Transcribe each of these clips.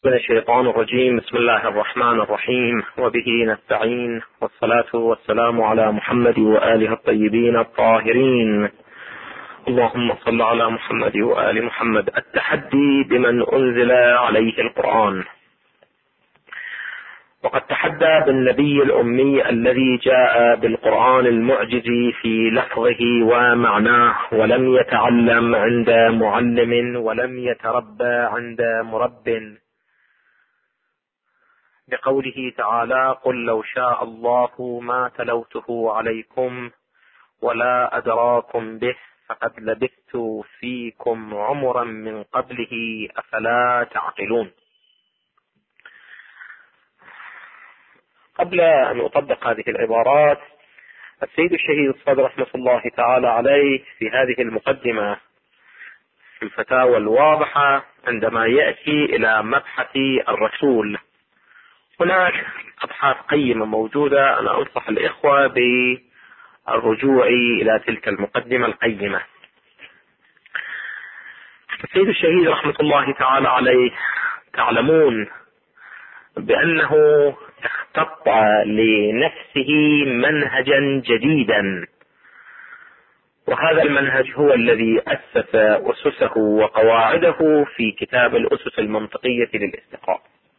من الشيطان الرجيم. بسم الله الرحمن الرحيم، وبه نستعين، والصلاة والسلام على محمد وآله الطيبين الطاهرين. اللهم صل على محمد وآل محمد. التحدي بمن أنزل عليه القرآن. وقد تحدى بالنبي الأمي الذي جاء بالقرآن المعجز في لفظه ومعناه، ولم يتعلم عند معلم ولم يتربى عند مرب، بقوله تعالى: قل لو شاء الله ما تلوته عليكم ولا أدراكم به فقد لبثت فيكم عمرا من قبله أفلا تعقلون. قبل أن أطبق هذه العبارات، السيد الشهيد الصدر رحمة الله تعالى عليه في هذه المقدمة في الفتاوى الواضحة عندما يأتي إلى مبحث الرسول، هناك أبحاث قيمة موجودة. أنا أنصح الإخوة بالرجوع إلى تلك المقدمة القيمة. السيد الشهيد رحمة الله تعالى عليه تعلمون بأنه اختط لنفسه منهجا جديدا، وهذا المنهج هو الذي أسس أسسه وقواعده في كتاب الأسس المنطقية للاستقراء.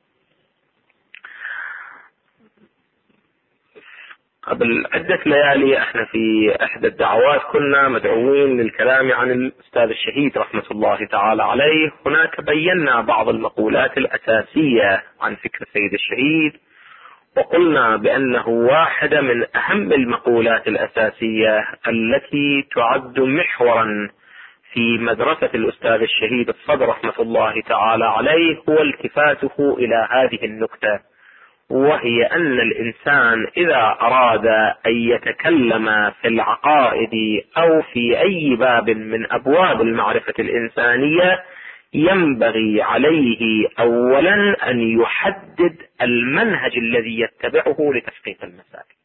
قبل عدة ليالي احنا في احدى الدعوات كنا مدعوين للكلام عن الاستاذ الشهيد رحمة الله تعالى عليه. هناك بينا بعض المقولات الاساسية عن فكر السيد الشهيد، وقلنا بانه واحدة من اهم المقولات الاساسية التي تعد محورا في مدرسة الاستاذ الشهيد الصدر رحمة الله تعالى عليه هو التفاته الى هذه النكتة، وهي أن الإنسان إذا أراد أن يتكلم في العقائد أو في أي باب من أبواب المعرفة الإنسانية ينبغي عليه أولا أن يحدد المنهج الذي يتبعه لتحقيق المسائل،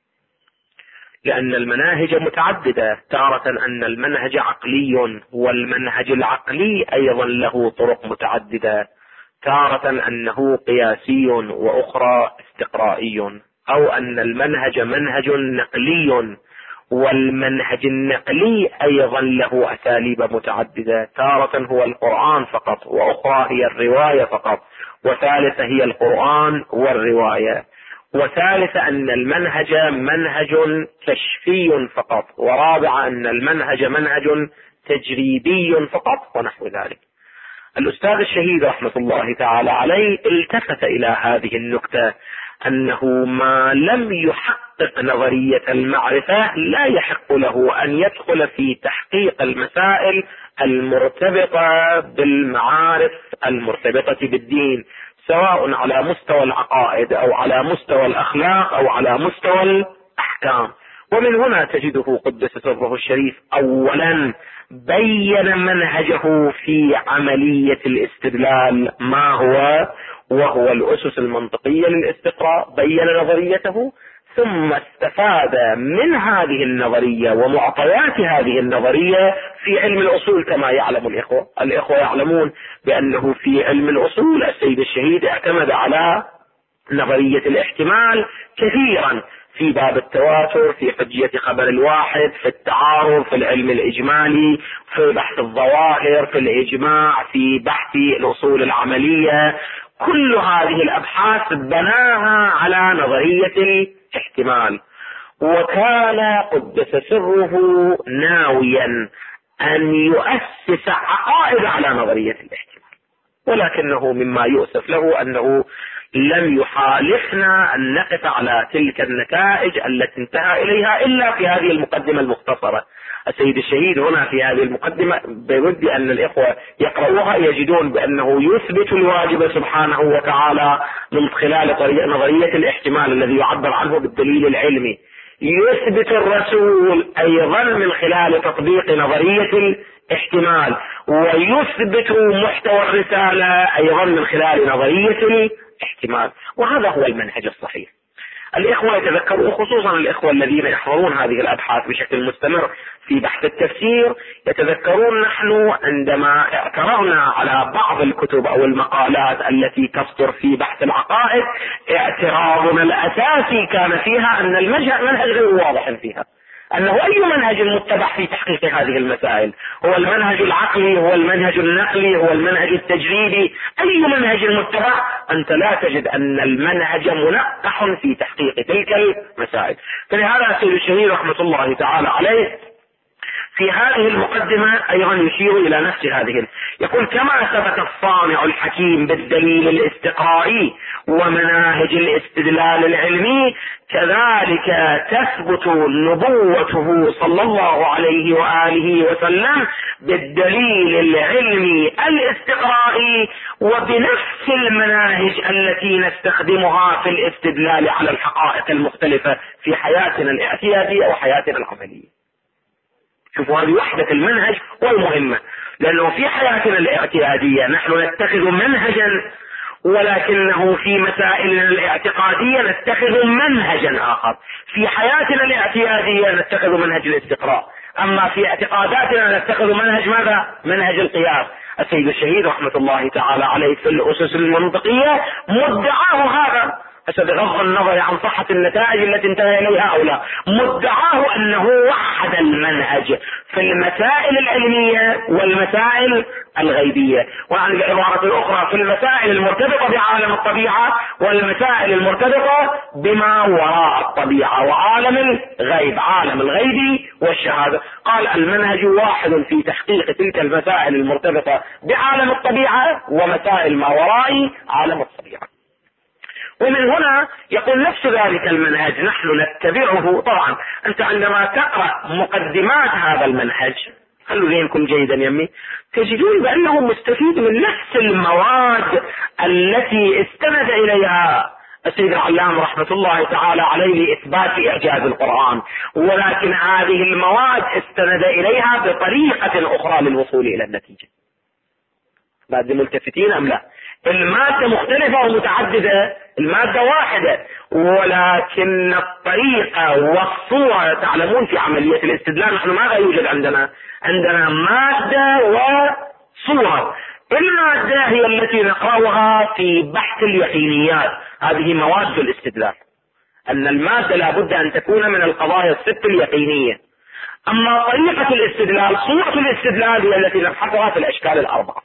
لأن المناهج متعددة. تارة أن المنهج عقلي، والمنهج العقلي أيضا له طرق متعددة. تارة أنه قياسي وأخرى استقرائي، أو أن المنهج منهج نقلي، والمنهج النقلي أيضا له أساليب متعددة. تارة هو القرآن فقط، وأخرى هي الرواية فقط، وثالثة هي القرآن والرواية، وثالثة أن المنهج منهج كشفي فقط، ورابعة أن المنهج منهج تجريبي فقط، ونحو ذلك. الأستاذ الشهيد رحمة الله تعالى عليه التفت إلى هذه النكتة، أنه ما لم يحقق نظرية المعرفة لا يحق له أن يدخل في تحقيق المسائل المرتبطة بالمعارف المرتبطة بالدين، سواء على مستوى العقائد أو على مستوى الأخلاق أو على مستوى الأحكام. ومن هنا تجده قدس سره الشريف أولا بين منهجه في عملية الاستدلال ما هو، وهو الأسس المنطقية للاستقراء. بين نظريته، ثم استفاد من هذه النظرية ومعطيات هذه النظرية في علم الأصول. كما يعلم الإخوة يعلمون بأنه في علم الأصول السيد الشهيد اعتمد على نظرية الاحتمال كثيرا في باب التواتر، في حجية خبر الواحد، في التعارض، في العلم الإجمالي، في بحث الظواهر، في الإجماع، في بحث الأصول العملية. كل هذه الأبحاث بناها على نظرية الاحتمال، وكان قدس سره ناويا أن يؤسس عقائد على نظرية الاحتمال، ولكنه مما يؤسف له أنه لم يحالفنا أن نقف على تلك النتائج التي انتهى إليها إلا في هذه المقدمة المختصرة. السيد الشهيد هنا في هذه المقدمة بود أن الإخوة يقرؤوها يجدون بأنه يثبت الواجب سبحانه وتعالى من خلال نظرية الاحتمال الذي يعبر عنه بالدليل العلمي، يثبت الرسول أيضا من خلال تطبيق نظرية الاحتمال، ويثبت محتوى الرسالة أيضا من خلال نظرية الاحتمال. وهذا هو المنهج الصحيح. الإخوة يتذكرون، خصوصا الإخوة الذين يحضرون هذه الأبحاث بشكل مستمر في بحث التفسير، يتذكرون نحن عندما اعترضنا على بعض الكتب أو المقالات التي تصدر في بحث العقائد، اعتراضنا الأساسي كان فيها أن المنهج غير واضح فيها، أنه أي منهج متبع في تحقيق هذه المسائل؟ هو المنهج العقلي، هو المنهج النقلي، هو المنهج التجريبي؟ أي منهج متبع؟ أنت لا تجد أن المنهج منقح في تحقيق تلك المسائل. فلهذا السيد الشهيد رحمة الله تعالى عليه في هذه المقدمة أيضا يشير إلى نفس هذه، يقول: كما ثبت الصانع الحكيم بالدليل الاستقرائي ومناهج الاستدلال العلمي، كذلك تثبت نبوته صلى الله عليه وآله وسلم بالدليل العلمي الاستقرائي وبنفس المناهج التي نستخدمها في الاستدلال على الحقائق المختلفة في حياتنا الاعتيادية وحياتنا العملية. شوفوا هذه وحدة المنهج والمهمة، لأنه في حياتنا الاعتيادية نحن نتخذ منهجا، ولكنه في مسائلنا الاعتقادية نتخذ منهجا آخر. في حياتنا الاعتيادية نتخذ منهج الاستقراء، أما في اعتقاداتنا نتخذ منهج ماذا؟ منهج القياس. السيد الشهيد رحمة الله تعالى عليه في الأسس المنطقية مدعاه هذا، بغض النظر عن صحة النتائج التي انتهى إليها أو لا، مدعاه أنه وحد المنهج في المسائل العلمية والمسائل الغيبية، وعن العبارة الأخرى في المسائل المرتبطة بعالم الطبيعة والمسائل المرتبطة بما وراء الطبيعة وعالم الغيب، عالم الغيب والشهادة. قال: المنهج واحد في تحقيق تلك المسائل المرتبطة بعالم الطبيعة ومسائل ما وراء عالم الطبيعة. ومن هنا يقول نفس ذلك المنهج نحن نتبعه. طبعا أنت عندما تقرأ مقدمات هذا المنهج، خلوا ذهنكم جيدا يمي، تجدون بأنه مستفيد من نفس المواد التي استند إليها السيد العلام رحمة الله تعالى عليه لإثبات إعجاز القرآن، ولكن هذه المواد استند إليها بطريقة أخرى للوصول إلى النتيجة. بعد ملتفتين أم لا؟ المادة مختلفة ومتعددة، المادة واحدة، ولكن الطريقة والصورة. تعلمون في عملية الاستدلال نحن ماذا يوجد عندنا؟ عندنا مادة وصورة. المادة هي التي نقرأها في بحث اليقينيات، هذه مواد الاستدلال، أن المادة لابد أن تكون من القضايا الست اليقينية. أما طريقة الاستدلال، صورة الاستدلال هي التي نبحثها في الأشكال الأربعة.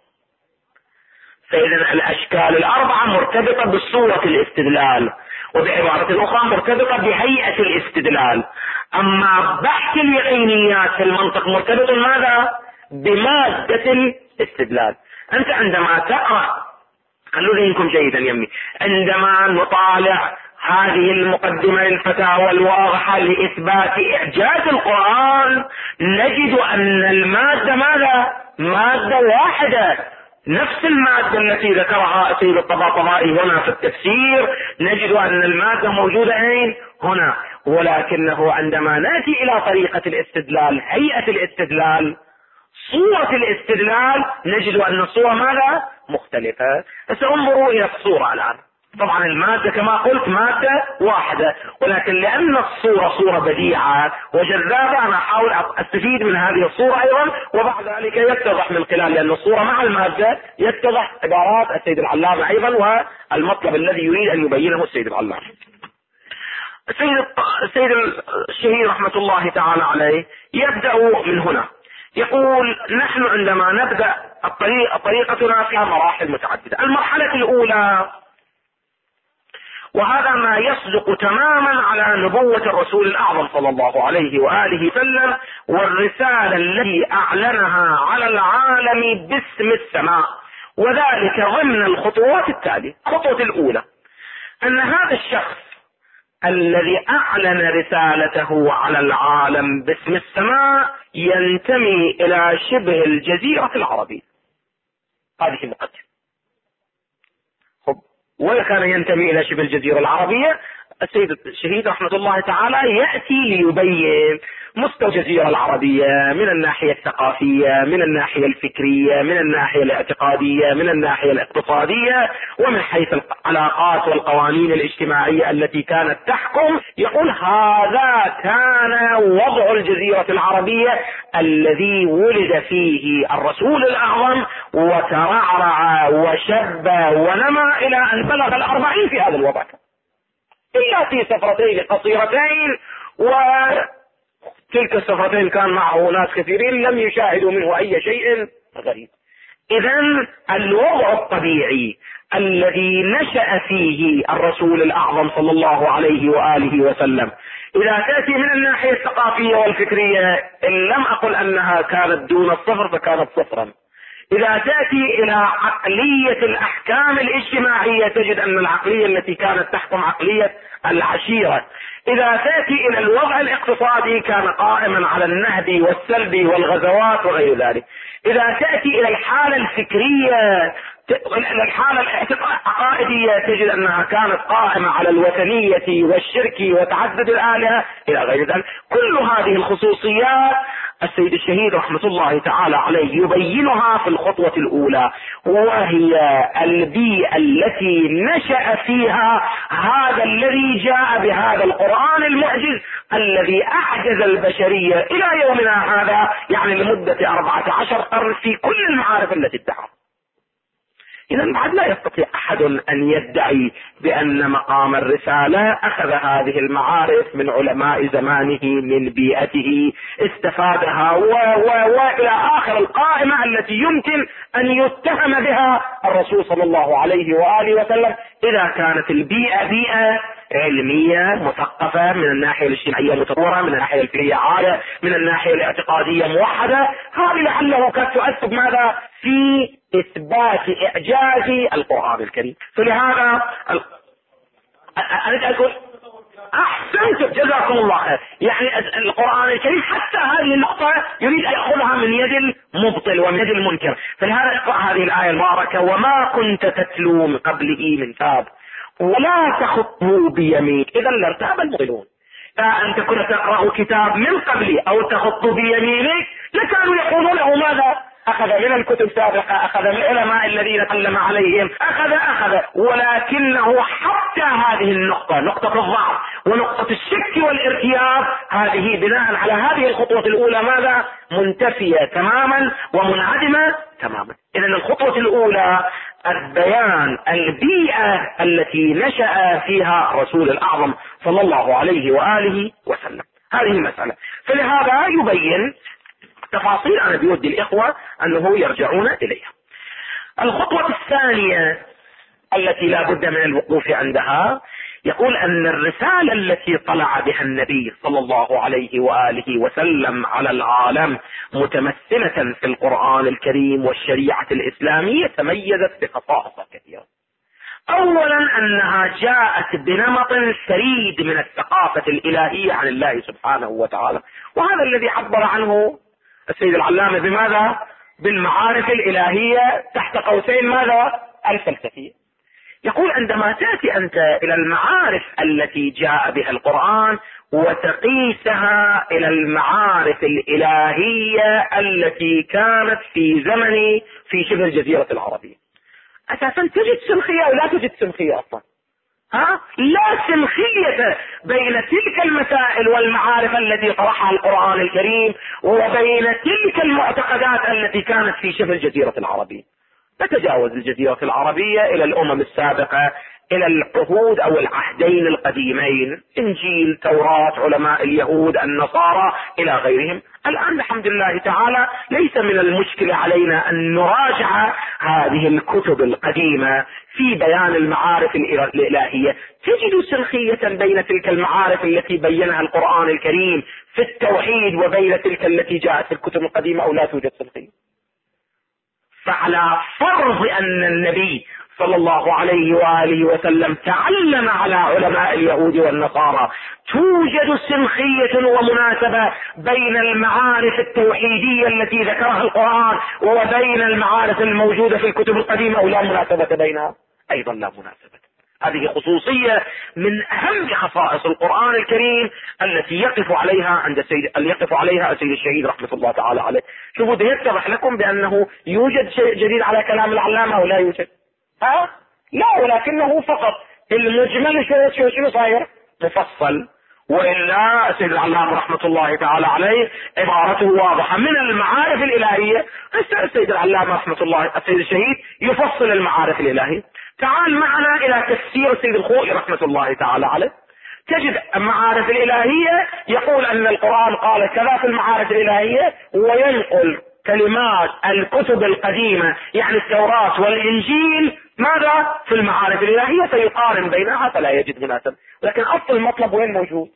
فإذا الأشكال الأربعة مرتبطة بصورة الاستدلال، وبعبارة أخرى مرتبطة بهيئة الاستدلال. أما بحث اليقينيات في المنطق مرتبط ماذا؟ بمادة الاستدلال. أنت عندما تقرأ، خلوا ذهنكم جيدا يمي، عندما نطالع هذه المقدمة للفتاوى الواضحة لإثبات إعجاز القرآن، نجد أن المادة ماذا؟ مادة واحدة، نفس المادة التي ذكرها السيد الطباطبائي هنا في التفسير، نجد أن المادة موجودة أين؟ هنا. ولكنه عندما نأتي إلى طريقة الاستدلال، هيئة الاستدلال، صورة الاستدلال، نجد أن الصورة ماذا؟ مختلفة. سأنظروا إلى الصورة الآن. طبعا المادة كما قلت مادة واحدة، ولكن لأن الصورة صورة بديعة وجذابة أنا أحاول أستفيد من هذه الصورة أيضا، وبعد ذلك يتضح من خلال، لأن الصورة مع المادة يتضح عبارات السيد العلامة أيضا والمطلب الذي يريد أن يبينه السيد العلامة. السيد الشهيد رحمة الله تعالى عليه يبدأ من هنا، يقول: نحن عندما نبدأ طريقتنا فيها مراحل متعددة. المرحلة الأولى، وهذا ما يصدق تماما على نبوة الرسول الأعظم صلى الله عليه وآله وسلم والرسالة التي أعلنها على العالم باسم السماء، وذلك ضمن الخطوات التالية. الخطوة الأولى أن هذا الشخص الذي أعلن رسالته على العالم باسم السماء ينتمي إلى شبه الجزيرة العربية. هذه مقدمة. ولا كان ينتمي إلى شبه الجزيرة العربية، السيد الشهيد رحمة الله تعالى يأتي ليبين مستوى الجزيرة العربية من الناحية الثقافية، من الناحية الفكرية، من الناحية الاعتقادية، من الناحية الاقتصادية، ومن حيث العلاقات والقوانين الاجتماعية التي كانت تحكم. يقول هذا كان وضع الجزيرة العربية الذي ولد فيه الرسول الأعظم وترعرع وشب ونمى إلى أن بلغ 40 في هذا الوضع، إلا في سفرتين قصيرتين، وتلك السفرتين كان معه ناس كثيرين لم يشاهدوا منه أي شيء غريب. إذن الوضع الطبيعي الذي نشأ فيه الرسول الأعظم صلى الله عليه وآله وسلم، إذا تأتي من الناحية الثقافية والفكرية، إن لم أقل أنها كانت دون الصفر فكانت صفرا. إذا تأتي إلى عقلية الأحكام الاجتماعية تجد أن العقلية التي كانت تحكم عقلية العشيرة. إذا تأتي إلى الوضع الاقتصادي كان قائما على النهب والسلب والغزوات وغير ذلك. إذا تأتي إلى الحالة الفكرية، الحالة العقائدية، تجد أنها كانت قائمة على الوثنية والشرك وتعدد الآلهة إلى غير ذلك. كل هذه الخصوصيات السيد الشهيد رحمة الله تعالى عليه يبينها في الخطوة الأولى، وهي البيئة التي نشأ فيها هذا الذي جاء بهذا القرآن المعجز الذي أعجز البشرية إلى يومنا هذا، يعني لمدة 14 قرن في كل المعارف التي ادعاها. إذا بعد لا يستطيع أحد أن يدعي بأن مقام الرسالة أخذ هذه المعارف من علماء زمانه من بيئته استفادها وإلى آخر القائمة التي يمكن أن يتهم بها الرسول صلى الله عليه وآله وسلم. إذا كانت البيئة بيئة علمية مثقفة، من الناحية الاجتماعية متطورة، من الناحية الفكرية عالية، من الناحية الاعتقادية موحدة، هذه لعله قد تؤثر ماذا في إثبات إعجاز القرآن الكريم. فلهذا أنا أقول أحسنت جزاكم الله خير. يعني القرآن الكريم حتى هذه النقطة يريد أن يأخذها من يد المبطل ومن يد المنكر. فلهذا اقرأ هذه الآية المباركة: وما كنت تتلو من قبله من كتاب ولا تخطه بيمينك إذا لارتاب المبطلون. فأنت كنت تقرأ كتاب من قبلي أو تخطه بيمينك لكانوا يقولون له ماذا؟ أخذ من الكتب السابقة، أخذ من العلماء الذين تكلم عليهم، أخذ، ولكنه حتى هذه النقطة، نقطة الضعف ونقطة الشك والارتياب، هذه بناء على هذه الخطوة الأولى ماذا؟ منتفية تماما ومنعدمة تماما. إذن الخطوة الأولى البيان البيئة التي نشأ فيها الرسول الأعظم صلى الله عليه وآله وسلم، هذه المسألة. فلهذا يبين تفاصيل أنا بودي الإخوة أنه يرجعون إليها. الخطوة الثانية التي لا بد من الوقوف عندها، يقول أن الرسالة التي طلع بها النبي صلى الله عليه وآله وسلم على العالم متمثلة في القرآن الكريم والشريعة الإسلامية تميزت بخصائص كثيرة. أولا أنها جاءت بنمط فريد من الثقافة الإلهية عن الله سبحانه وتعالى، وهذا الذي عبر عنه السيد العلامة بماذا؟ بالمعارف الإلهية تحت قوسين ماذا؟ الفلسفية. يقول عندما تأتي أنت إلى المعارف التي جاء بها القرآن وتقيسها إلى المعارف الإلهية التي كانت في زمن في شبه الجزيرة العربية، أساسا تجد سمخية أو لا تجد سمخية أصلا؟ لا سمخية بين تلك المسائل والمعارف التي طرحها القرآن الكريم وبين تلك المعتقدات التي كانت في شبه الجزيرة العربية. تتجاوز الجزيرة العربية إلى الأمم السابقة، إلى العهود أو العهدين القديمين، إنجيل، توراة، علماء اليهود، النصارى إلى غيرهم. الآن الحمد لله تعالى ليس من المشكلة علينا أن نراجع هذه الكتب القديمة في بيان المعارف الإلهية. تجد سرخية بين تلك المعارف التي بينها القرآن الكريم في التوحيد وبين تلك التي جاءت في الكتب القديمة أو لا توجد سرخية. فعلى فرض أن النبي صلى الله عليه وآله وسلم تعلم على علماء اليهود والنصارى توجد سمخية ومناسبة بين المعارف التوحيدية التي ذكرها القرآن وبين المعارف الموجودة في الكتب القديمة، أو لا مناسبة بينها؟ أيضا لا مناسبة. هذه خصوصية من أهم خصائص القرآن الكريم التي يقف عليها السيد الشهيد رحمة الله تعالى عليه. شوفوا ده يتضح لكم بأنه يوجد شيء جديد على كلام العلامة أو لا يوجد؟ لا، ولكنه فقط المجمل شنو صاير مفصل. وإلا السيد العلامة رحمة الله تعالى عليه عبارته واضحة من المعارف الإلهية. السيد العلامة رحمة الله السيد الشهيد يفصل المعارف الإلهية. تعال معنا إلى تفسير السيد الخوئي رحمة الله تعالى عليه، تجد المعارف الإلهية يقول أن القرآن قال كذا في المعارف الإلهية، وينقل كلمات الكتب القديمة يعني التوراة والإنجيل ماذا في المعارف الإلهية، فيقارن بينها فلا يجد مناسب. لكن أصل المطلب وين موجود؟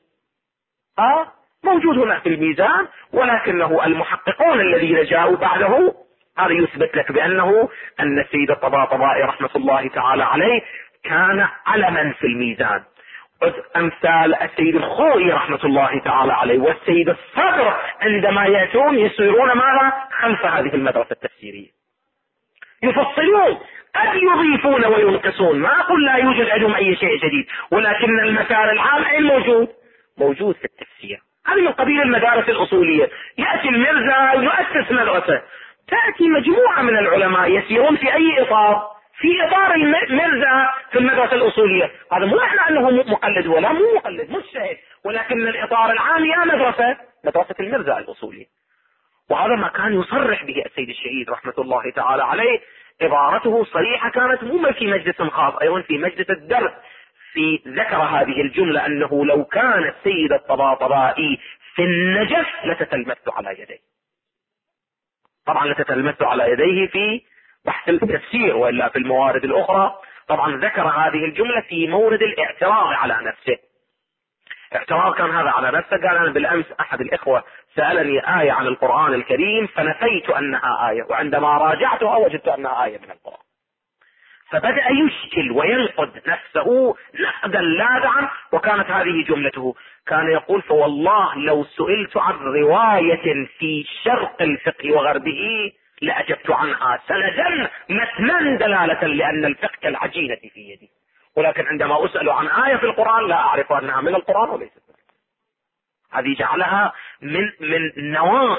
موجود هنا في الميزان، ولكنه المحققون الذين جاءوا بعده هذا يثبت لك بأنه أن السيد الطباطبائي رحمة الله تعالى عليه كان علما في الميزان. أمثال السيد الخوئي رحمة الله تعالى عليه والسيد الصدر عندما يأتون يسيرون ماذا خلف هذه المدرسة التفسيرية، يفصلون، قد يضيفون وينقصون. ما أقول لا يوجد عندهم أي شيء جديد، ولكن المسار العام أين موجود في التفسير. هذه من قبيل المدارس الأصولية. يأتي المرزا يؤسس مدرسة، تأتي مجموعة من العلماء يسيرون في أي إطار؟ في إطار المرزا في المدرسة الأصولية. هذا مو معنى أنه مقلد ولا مو مقلد مجتهد، ولكن الإطار العام يا مدرسة المرزا الأصولية. وهذا ما كان يصرح به السيد الشهيد رحمة الله تعالى عليه. عبارته صريحة كانت مو في مجلس خاص، أيضا في مجلس الدرس في ذكر هذه الجملة أنه لو كان السيد الطباطبائي في النجف لتتلمذت على يديه. طبعا لتتلمذت على يديه في بحث التفسير، وإلا في الموارد الأخرى. طبعا ذكر هذه الجملة في مورد الاعتراض على نفسه. اعتراض كان هذا على نفسه. قال أنا بالأمس أحد الإخوة سألني آية عن القرآن الكريم فنفيت أنها آية، وعندما راجعتها وجدت أنها آية من القرآن. فبدأ يشكل وينقد نفسه نقدا لاذعا، وكانت هذه جملته. كان يقول فوالله لو سئلت عن رواية في شرق الفقه وغربه لأجبت عنها سندا متنا دلالة لأن الفقه كالعجينة في يدي، ولكن عندما أسأل عن آية في القرآن لا أعرف أنها من القرآن وليست من القرآن. هذه جعلها من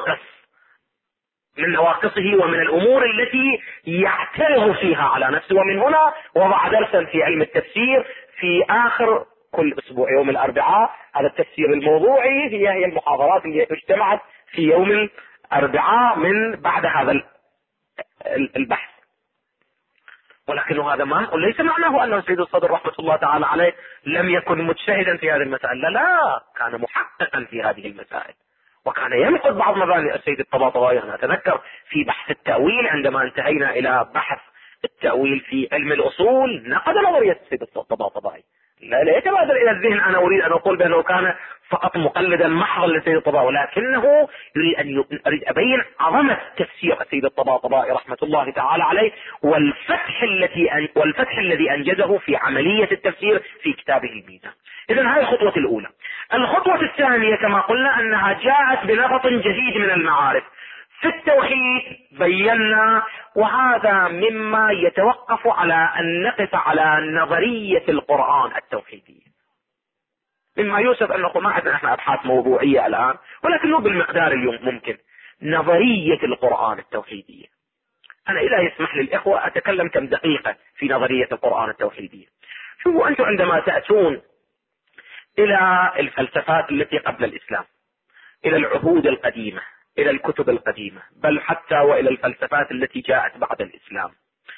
نواقصه ومن الأمور التي يعترض فيها على نفسه. ومن هنا وضع درسا في علم التفسير في آخر كل أسبوع يوم الأربعاء. هذا التفسير الموضوعي هي المحاضرات اللي اجتمعت في يوم الأربعاء من بعد هذا البحث. ولكنه هذا ما ليس معناه أن السيد الصدر رحمة الله تعالى عليه لم يكن مجتهدا في هذه المسائل، لا، كان محققا في هذه المسائل، وكان ينقض بعض مباني السيد الطباطبائي. أنا أتذكر في بحث التأويل عندما انتهينا إلى بحث التأويل في علم الأصول نقد نظرية السيد الطباطبائي. لا يتبادر إلى الذهن أنا أريد أن أقول بأنه كان فقط مقلدا محضا للسيد الطباطبائي، ولكنه أريد أبين عظمة تفسير السيد الطباطبائي رحمة الله تعالى عليه والفتح الذي أنجزه في عملية التفسير في كتابه الميزان. إذن هذه الخطوة الأولى. الخطوة الثانية كما قلنا أنها جاءت بنمط جديد من المعارف. في التوحيد بينا، وهذا مما يتوقف على أن نقف على نظرية القرآن التوحيدية، مما يوسف أن نقول ما عندنا احنا أبحاث موضوعية الآن، ولكنه بالمقدار اليوم ممكن نظرية القرآن التوحيدية. أنا إذا يسمح للإخوة أتكلم كم دقيقة في نظرية القرآن التوحيدية. شوفوا أنتم عندما تأتون إلى الفلسفات التي قبل الإسلام، إلى العهود القديمة، إلى الكتب القديمة، بل حتى وإلى الفلسفات التي جاءت بعد الإسلام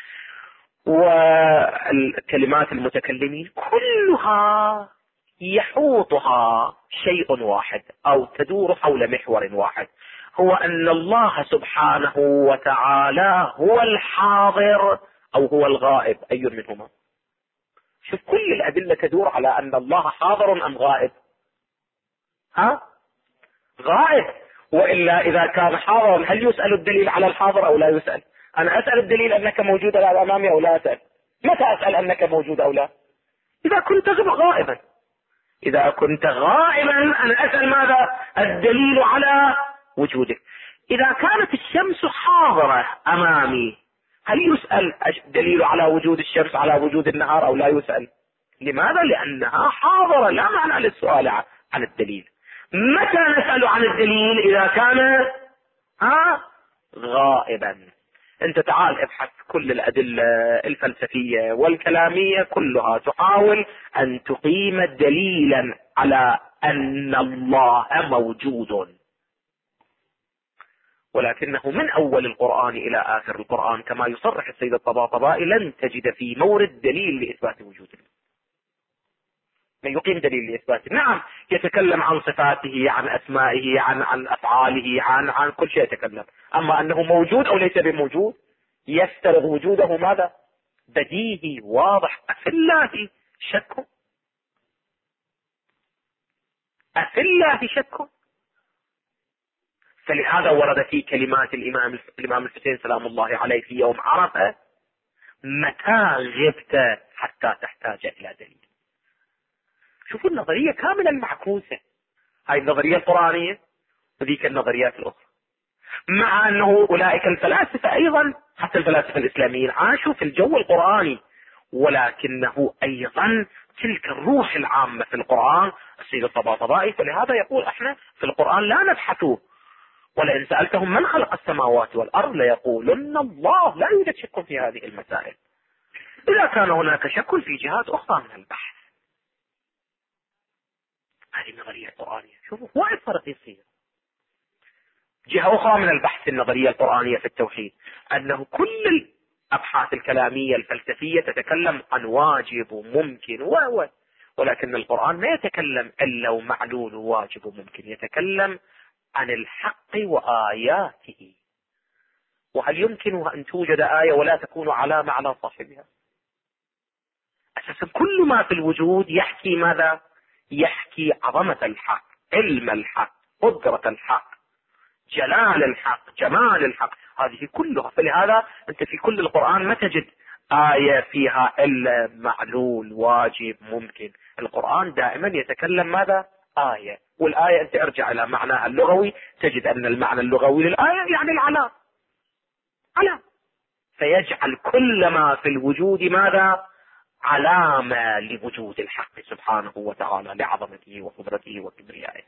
والكلمات المتكلمين، كلها يحوطها شيء واحد أو تدور حول محور واحد، هو أن الله سبحانه وتعالى هو الحاضر أو هو الغائب. أي منهما؟ شوف كل الأدلة تدور على أن الله حاضر أم غائب؟ غائب. وإلا إذا كان حاضرا هل يسأل الدليل على الحاضر أو لا يسأل؟ أنا أسأل الدليل أنك موجود الآن أمامي أو لا أسأل؟ متى أسأل أنك موجود أو لا؟ إذا كنت غائبا. إذا كنت غائبا أنا أسأل ماذا؟ الدليل على وجودك. إذا كانت الشمس حاضرة أمامي هل يسأل الدليل على وجود الشمس على وجود النهار أو لا يسأل؟ لماذا؟ لأنها حاضرة، لا معنى للسؤال عن الدليل. متى نسأل عن الدليل؟ إذا كان غائبا. انت تعال ابحث كل الأدلة الفلسفية والكلامية كلها تحاول أن تقيم دليلا على أن الله موجود، ولكنه من أول القرآن إلى آخر القرآن كما يصرح السيد الطباطبائي لن تجد في مورد دليل لإثبات وجود الله. من يقيم دليل لإثباته، نعم يتكلم عن صفاته، عن أسمائه، عن أفعاله، عن كل شيء يتكلم، أما أنه موجود أو ليس بموجود يفترض وجوده ماذا؟ بديهي واضح. أفي الله شك؟ أفي الله شك؟ فلهذا ورد في كلمات الإمام الحسين سلام الله عليه في يوم عرفة: متى غبت حتى تحتاج إلى دليل. شوفوا النظرية كاملة معكوسة، هاي النظرية القرآنية وذيك النظريات الأخرى، مع أنه أولئك الفلاسفة أيضا حتى الفلاسفة الإسلاميين عاشوا في الجو القرآني، ولكنه أيضا تلك الروح العامة في القرآن السيد الطباطبائي. فلهذا يقول احنا في القرآن لا نبحثه، ولئن سألتهم من خلق السماوات والأرض ليقولن الله. لا يوجد شك في هذه المسائل، إذا كان هناك شك في جهات أخرى من البحث. هذه النظرية القرآنية. شوفوا وايد فرق يصير. جهة أخرى من البحث النظرية القرآنية في التوحيد أنه كل الأبحاث الكلامية الفلسفية تتكلم عن واجب وممكن ولكن القرآن ما يتكلم إلا ومعلول وواجب وممكن، يتكلم عن الحق وآياته. وهل يمكن أن توجد آية ولا تكون علامة على صاحبها؟ أساسا كل ما في الوجود يحكي ماذا؟ يحكي عظمة الحق، علم الحق، قدرة الحق، جلال الحق، جمال الحق، هذه كلها. فلهذا أنت في كل القرآن ما تجد آية فيها إلا معلول واجب ممكن. القرآن دائما يتكلم ماذا؟ آية، والآية أنت ارجع إلى معناها اللغوي تجد أن المعنى اللغوي للآية يعني العلام، علام، فيجعل كل ما في الوجود ماذا؟ علامة لوجود الحق سبحانه وتعالى، لعظمته وقدرته وكبريائه.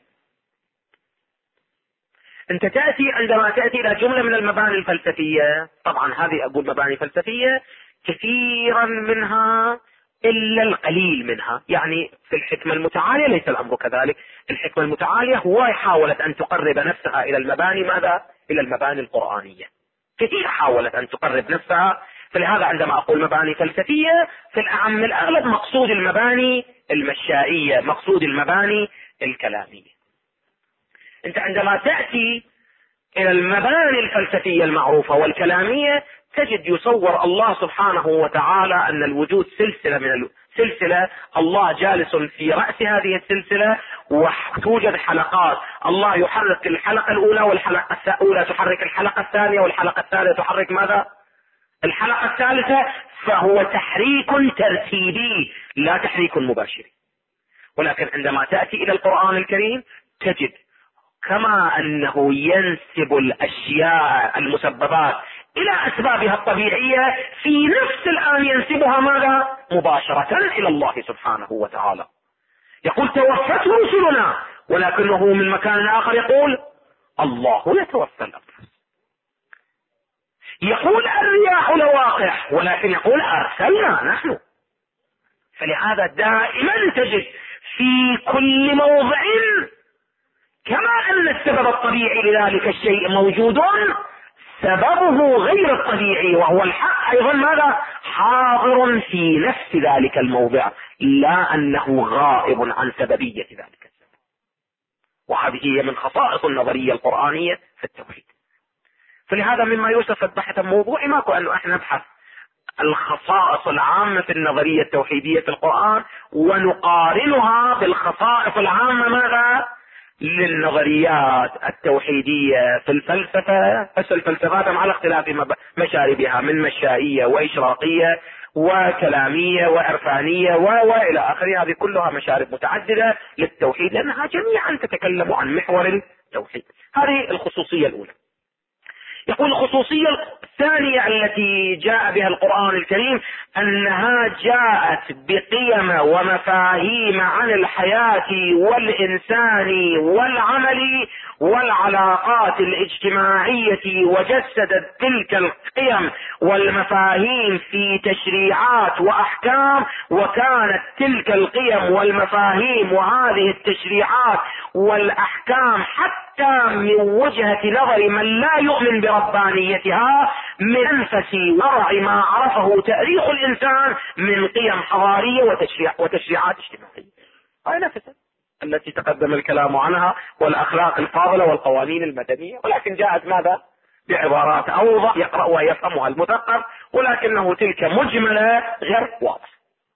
انت عندما تأتي الى جملة من المباني الفلسفية، طبعا هذه اقول مباني فلسفية كثيرا منها الا القليل منها، يعني في الحكمة المتعالية ليس الامر كذلك. الحكمة المتعالية هو حاولت ان تقرب نفسها الى المباني ماذا؟ الى المباني القرآنية، كثير حاولت ان تقرب نفسها. فلهذا عندما اقول مباني فلسفية في الاعم الاغلب مقصود المباني المشائية، مقصود المباني الكلامية. انت عندما تأتي الى المباني الفلسفية المعروفة والكلامية تجد يصور الله سبحانه وتعالى ان الوجود سلسلة الله جالس في رأس هذه السلسلة، وتوجد حلقات، الله يحرك الحلقة الاولى والحلقة الاولى تحرك الحلقة الثانية والحلقة الثالثة تحرك ماذا؟ الحلقة الثالثة. فهو تحريك ترتيبي لا تحريك مباشر. ولكن عندما تأتي الى القرآن الكريم تجد كما أنه ينسب الأشياء المسببات إلى أسبابها الطبيعية، في نفس الآن ينسبها ماذا؟ مباشرة إلى الله سبحانه وتعالى. يقول توفته رسلنا، ولكنه من مكان آخر يقول الله يتوفى الأنفس. يقول الرياح لواقح، ولكن يقول أرسلنا نحن. فلهذا دائما تجد في كل موضع كما أن السبب الطبيعي لذلك الشيء موجود، سببه غير الطبيعي وهو الحق أيضا ماذا؟ حاضر في نفس ذلك الموضع، لا أنه غائب عن سببية ذلك السبب. وهذه هي من خصائص النظرية القرآنية في التوحيد. فلهذا مما يوصف بحثا موضوعي ماكو أنه احنا نبحث الخصائص العامة في النظرية التوحيدية في القرآن ونقارنها بالخصائص العامة ماذا؟ للنظريات التوحيدية في الفلسفة. بس الفلسفات على اختلاف مشاربها من مشائية وإشراقية وكلامية وعرفانية وإلى آخره، هذه كلها مشارب متعددة للتوحيد لأنها جميعا تتكلم عن محور التوحيد. هذه الخصوصية الأولى. يقول الخصوصية الثانية التي جاء بها القرآن الكريم أنها جاءت بقيم ومفاهيم عن الحياة والإنسان والعمل والعلاقات الاجتماعية، وجسدت تلك القيم والمفاهيم في تشريعات وأحكام، وكانت تلك القيم والمفاهيم وهذه التشريعات والأحكام حتى من وجهة نظر من لا يؤمن بربانيتها من أنفس ورع ما عرفه تاريخ الإنسان من قيم حضارية وتشريعات اجتماعية. هاي نفسها التي تقدم الكلام عنها، والأخلاق الفاضلة والقوانين المدنية، ولكن جاءت ماذا؟ بعبارات أوضح يقرأ ويفهمها المثقف، ولكنه تلك مجملة غير واضحة.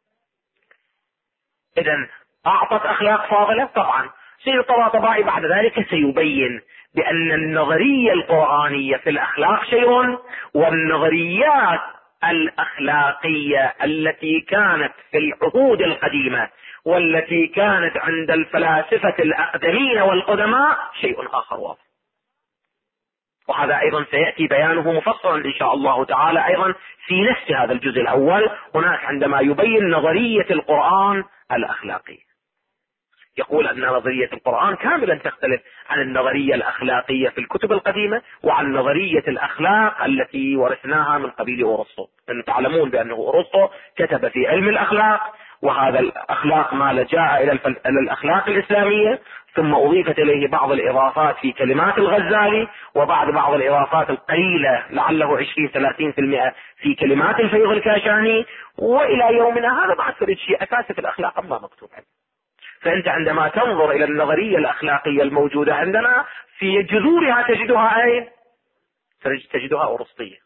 إذن أعطت أخلاق فاضلة طبعا. سيد الطباطبائي بعد ذلك سيبين بأن النظرية القرآنية في الأخلاق شيء، والنظريات الأخلاقية التي كانت في العهود القديمة والتي كانت عند الفلاسفة الأقدمين والقدماء شيء آخر واضح. وهذا أيضا سيأتي بيانه مفصلا إن شاء الله تعالى أيضا في نفس هذا الجزء الأول هناك، عندما يبين نظرية القرآن الأخلاقية. يقول أن نظرية القرآن كاملا تختلف عن النظرية الأخلاقية في الكتب القديمة وعن نظرية الأخلاق التي ورثناها من قبيل أرسطو. أن تعلمون بأنه أرسطو كتب في علم الأخلاق، وهذا الأخلاق ما جاء إلى الأخلاق الإسلامية، ثم أضيفت إليه بعض الإضافات في كلمات الغزالي، بعض الإضافات القليلة لعله 20-30% في كلمات الفيض الكاشاني، وإلى يومنا هذا بعد فريد شيء أساسي في الأخلاق ما مكتوب عنه. فأنت عندما تنظر إلى النظرية الأخلاقية الموجودة عندنا في جذورها تجدها أين؟ تجدها أرسطية.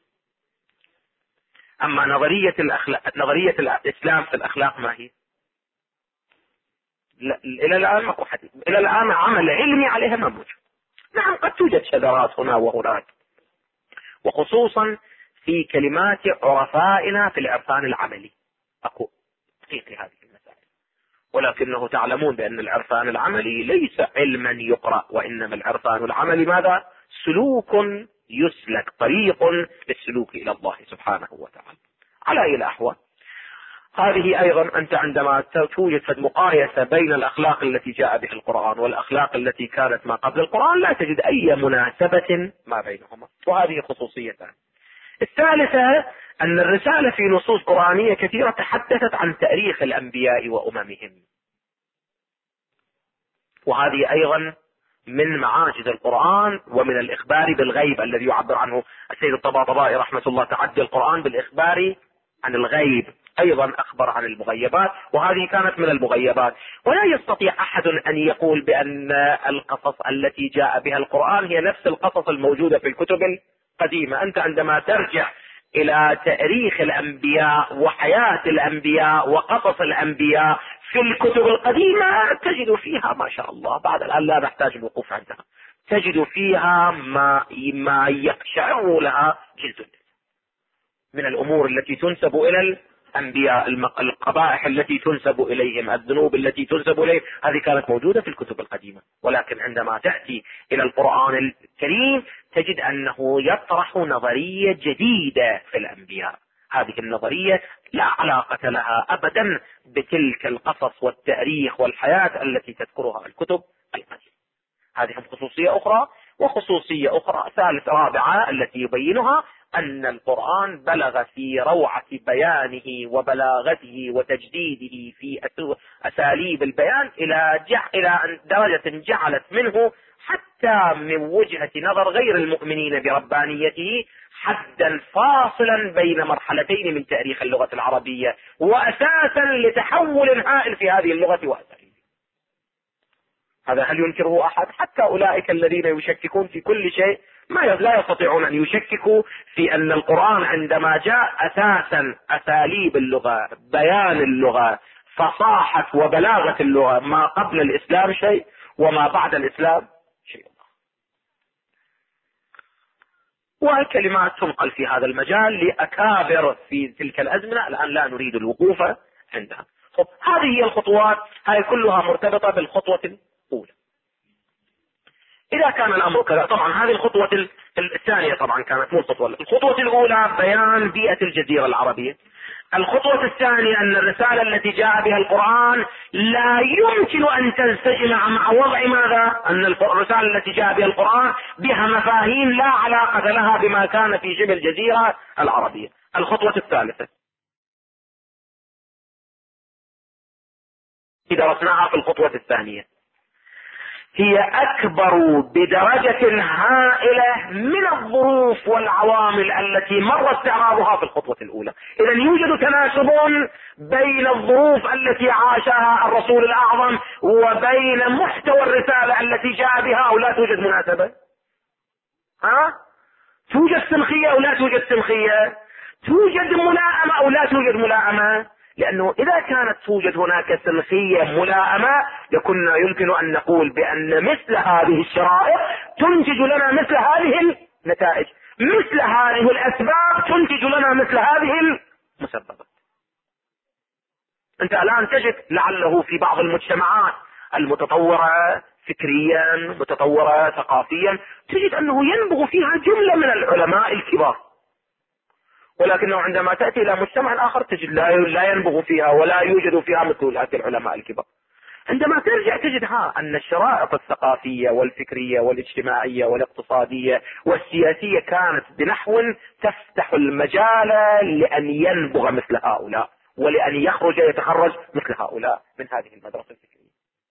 أما نظرية الإسلام في الأخلاق ما هي؟ إلى الآن ماكو حديث، إلى الآن عمل علمي عليها ما موجود. نعم قد توجد شذرات هنا وهناك، وخصوصا في كلمات عرفائنا في العرفان العملي أكو دقيق هذه المسائل، ولكنه تعلمون بأن العرفان العملي ليس علما يقرأ، وإنما العرفان العملي ماذا؟ سلوك يسلك، طريق للسلوك إلى الله سبحانه وتعالى. على أي الأحوال هذه أيضا أنت عندما توجد مقايسة بين الأخلاق التي جاء بها القرآن والأخلاق التي كانت ما قبل القرآن لا تجد أي مناسبة ما بينهما، وهذه خصوصيتان. الثالثة أن الرسالة في نصوص قرآنية كثيرة تحدثت عن تاريخ الأنبياء وأممهم، وهذه أيضا من معاجز القرآن ومن الإخبار بالغيب الذي يعبر عنه السيد الطباطبائي رحمة الله. تعدى القرآن بالإخبار عن الغيب، أيضا أخبر عن المغيبات، وهذه كانت من المغيبات. ولا يستطيع أحد أن يقول بأن القصص التي جاء بها القرآن هي نفس القصص الموجودة في الكتب القديمة. أنت عندما ترجع إلى تاريخ الأنبياء وحياة الأنبياء وقصص الأنبياء في الكتب القديمة تجد فيها ما شاء الله، بعد الآن لا نحتاج الوقوف عندها، تجد فيها ما يقشعر لها جلد من الأمور التي تنسب إلى الأنبياء، القبائح التي تنسب إليهم، الذنوب التي تنسب إليهم، هذه كانت موجودة في الكتب القديمة. ولكن عندما تأتي إلى القرآن الكريم تجد أنه يطرح نظرية جديدة في الأنبياء. هذه النظرية لا علاقة لها أبدا بتلك القصص والتاريخ والحياة التي تذكرها الكتب القديمة. هذه خصوصية أخرى. وخصوصية أخرى رابعة التي يبينها أن القرآن بلغ في روعة بيانه وبلاغته وتجديده في أساليب البيان إلى درجة جعلت منه حتى من وجهة نظر غير المؤمنين بربانيته حدا فاصلا بين مرحلتين من تاريخ اللغة العربية، وأساسا لتحول هائل في هذه اللغة وأساليبها. هذا هل ينكره أحد؟ حتى أولئك الذين يشككون في كل شيء لا يستطيعون أن يشككوا في أن القرآن عندما جاء أساسا أساليب اللغة، بيان اللغة، فصاحة وبلاغة اللغة، ما قبل الإسلام شيء وما بعد الإسلام شيء. وكلمات تنقل في هذا المجال لأكابر في تلك الأزمنة الآن لا نريد الوقوف عندها. هذه هي الخطوات، هذه كلها مرتبطة بالخطوة الأولى. إذا كان الأمر كذا، طبعا هذه الخطوة الثانية طبعا كانت مو الخطوة الأولى بيان بيئة الجزيرة العربية. الخطوة الثانية أن الرسالة التي جاء بها القرآن لا يمكن أن تنسجم مع وضع ماذا؟ أن الرسالة التي جاء بها القرآن بها مفاهيم لا علاقة لها بما كان في شبه الجزيرة العربية. الخطوة الثالثة درسناها في الخطوة الثانية، هي أكبر بدرجة هائلة من الظروف والعوامل التي مر استعراضها في الخطوة الأولى. إذا يوجد تناسب بين الظروف التي عاشها الرسول الأعظم وبين محتوى الرسالة التي جاء بها، أو لا توجد مناسبة؟ توجد سمخية أو لا توجد سمخية؟ توجد ملائمة أو لا توجد ملائمة؟ لأنه إذا كانت توجد هناك سمخية ملائمة لكنا يمكن أن نقول بأن مثل هذه الشرائط تنتج لنا مثل هذه النتائج، مثل هذه الأسباب تنتج لنا مثل هذه المسببات. أنت الآن تجد لعله في بعض المجتمعات المتطورة فكريا متطورة ثقافيا تجد أنه ينبغ فيها جملة من العلماء الكبار، ولكنه عندما تأتي إلى مجتمع آخر تجد لا ينبغ فيها ولا يوجد فيها مثل هؤلاء العلماء الكبار. عندما ترجع تجد أن الشرائط الثقافية والفكرية والاجتماعية والاقتصادية والسياسية كانت بنحو تفتح المجال لأن ينبغ مثل هؤلاء ولأن يتخرج مثل هؤلاء من هذه المدرسة الفكرية.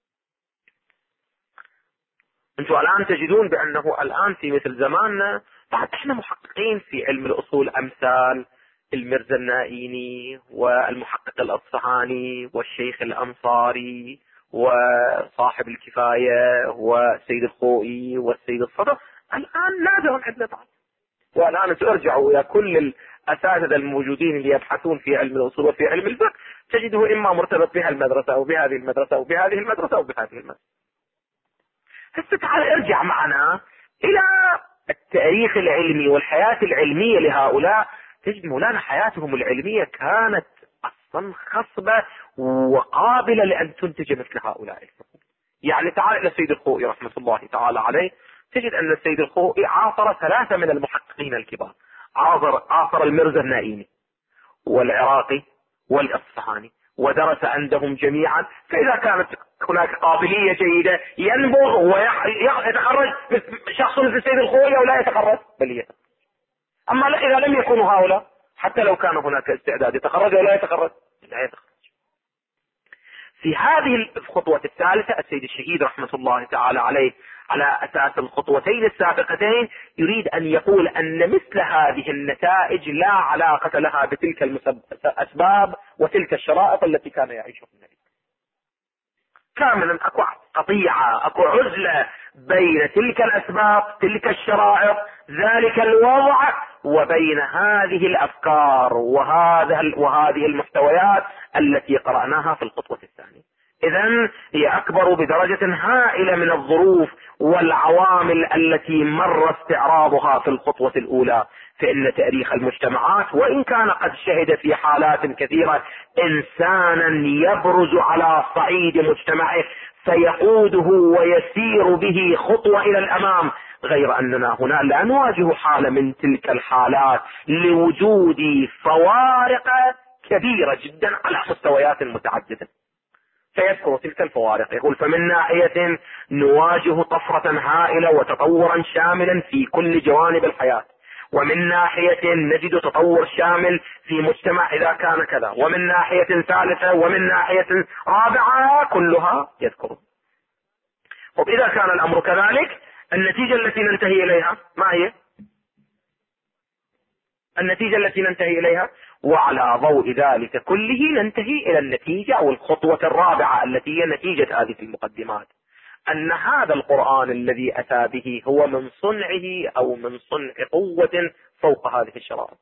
أنتم الآن تجدون بأنه الآن في مثل زماننا بعد احنا محققين في علم الأصول أمثال المرزا النائيني والمحقق الأصفهاني والشيخ الأنصاري وصاحب الكفاية والسيد الخوئي والسيد الصدر، الآن نادرا عندنا بعض. والآن ترجعوا إلى كل الأساتذة الموجودين اللي يبحثون في علم الأصول وفي علم الفقه تجده إما مرتبط بها المدرسة أو بهذه المدرسة أو بهذه المدرسة أو بهذه المدرسة. هسه تعال ارجع معنا إلى التاريخ العلمي والحياة العلمية لهؤلاء، تجد مولانا حياتهم العلمية كانت أصلا خصبة وقابلة لأن تنتج مثل هؤلاء الفقه. يعني تعال إلى السيد الخوئي رحمة الله تعالى عليه، تجد أن السيد الخوئي عاصر 3 من المحققين الكبار، عاصر المرزا النائيني والعراقي والأصفهاني ودرس عندهم جميعا. فإذا كانت هناك قابلية جيدة ينبغ ويتخرج شخص مثل السيد الخوئي أو لا يتخرج بل يتخرج. أما إذا لم يكونوا هؤلاء حتى لو كان هناك استعداد يتخرج ولا يتخرج لا يتخرج. في هذه الخطوة الثالثة السيد الشهيد رحمة الله تعالى عليه على أساس الخطوتين السابقتين يريد أن يقول أن مثل هذه النتائج لا علاقة لها بتلك الأسباب وتلك الشرائط التي كان يعيشها النبي. كاملا أكو قطيعة، أكو عزلة بين تلك الأسباب، تلك الشرائط، ذلك الوضع، وبين هذه الأفكار وهذه المحتويات التي قرأناها في الخطوة الثانية. إذن هي أكبر بدرجة هائلة من الظروف والعوامل التي مر استعراضها في الخطوة الأولى. فإن تاريخ المجتمعات وإن كان قد شهد في حالات كثيرة إنسانا يبرز على صعيد مجتمعه فيقوده ويسير به خطوة إلى الأمام، غير أننا هنا لا نواجه حالة من تلك الحالات لوجود فوارق كبيرة جدا على مستويات متعددة. فيذكر تلك الفوارق، يقول: فمن ناحية نواجه طفرة هائلة وتطورا شاملا في كل جوانب الحياة، ومن ناحية نجد تطور شامل في مجتمع إذا كان كذا، ومن ناحية ثالثة، ومن ناحية رابعة، كلها يذكر. وإذا كان الأمر كذلك النتيجة التي ننتهي إليها ما هي؟ النتيجة التي ننتهي إليها، وعلى ضوء ذلك كله ننتهي إلى النتيجة أو الخطوة الرابعة التي هي نتيجة هذه المقدمات، أن هذا القرآن الذي أتى به هو من صنعه أو من صنع قوة فوق هذه الشرائط.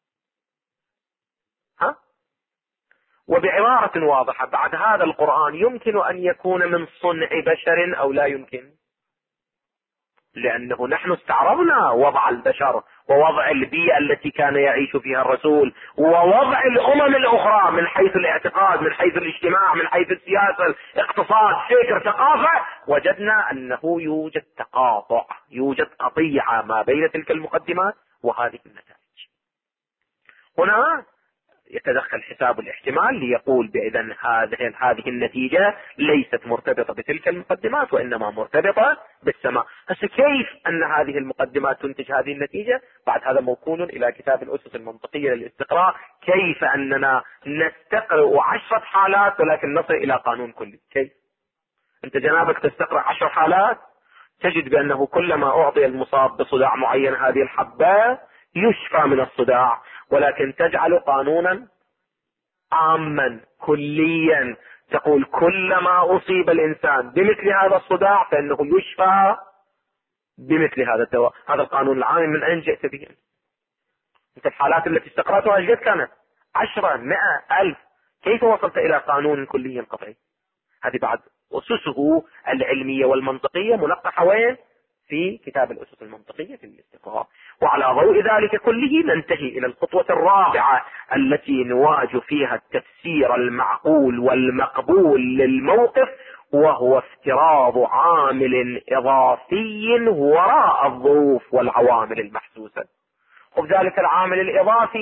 وبعبارة واضحة، بعد هذا القرآن يمكن أن يكون من صنع بشر أو لا يمكن، لأنه نحن استعرضنا وضع البشر ووضع البيئة التي كان يعيش فيها الرسول، ووضع الأمم الأخرى من حيث الاعتقاد، من حيث الاجتماع، من حيث السياسة، اقتصاد، فكر، ثقافة، وجدنا أنه يوجد تقاطع، يوجد قطيعة ما بين تلك المقدمات وهذه النتائج. هنا يتدخل حساب الاحتمال ليقول بإذن هذه النتيجة ليست مرتبطة بتلك المقدمات وإنما مرتبطة بالسماء. هسه كيف أن هذه المقدمات تنتج هذه النتيجة؟ بعد هذا موكول إلى كتاب الأسس المنطقية للاستقراء، كيف أننا نستقرأ 10 حالات ولكن نصل إلى قانون كلي. كيف؟ أنت جنابك تستقرأ 10 حالات، تجد بأنه كلما أعطي المصاب بصداع معين هذه الحبة يشفى من الصداع، ولكن تجعل قانونا عاما كليا تقول كلما أصيب الإنسان بمثل هذا الصداع فإنه يشفى بمثل هذا الدواء. هذا القانون العام من أين جئت به؟ أنت الحالات التي استقرأتها قد كانت 10 100 1000، كيف وصلت إلى قانون كلي قطعي؟ هذه بعد أسسه العلمية والمنطقية ملقحة وين؟ في كتاب الأسس المنطقية في الاستقراء. وعلى ضوء ذلك كله ننتهي إلى الخطوة الرابعة التي نواجه فيها التفسير المعقول والمقبول للموقف، وهو افتراض عامل إضافي وراء الظروف والعوامل المحسوسة. وبذلك العامل الإضافي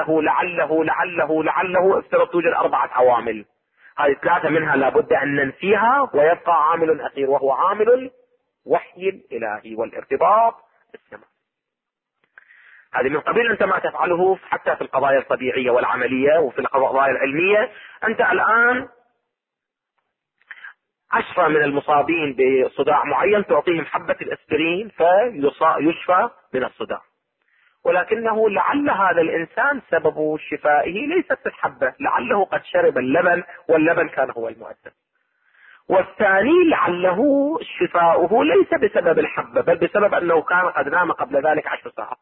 لعله افترض توجد 4 عوامل، هذه 3 منها لابد أن ننفيها ويبقى عامل أخير وهو عامل وحي الإلهي والارتباط بالسماء. هذه من قبيل أنت ما تفعله حتى في القضايا الطبيعية والعملية وفي القضايا العلمية. أنت الآن 10 من المصابين بصداع معين تعطيهم حبة الأسبرين فيشفى من الصداع، ولكنه لعل هذا الإنسان سبب شفائه ليست في الحبة، لعله قد شرب اللبن واللبن كان هو المؤثر. والثاني لعله شفاؤه ليس بسبب الحبة بل بسبب أنه كان قد نام قبل ذلك 10 ساعات.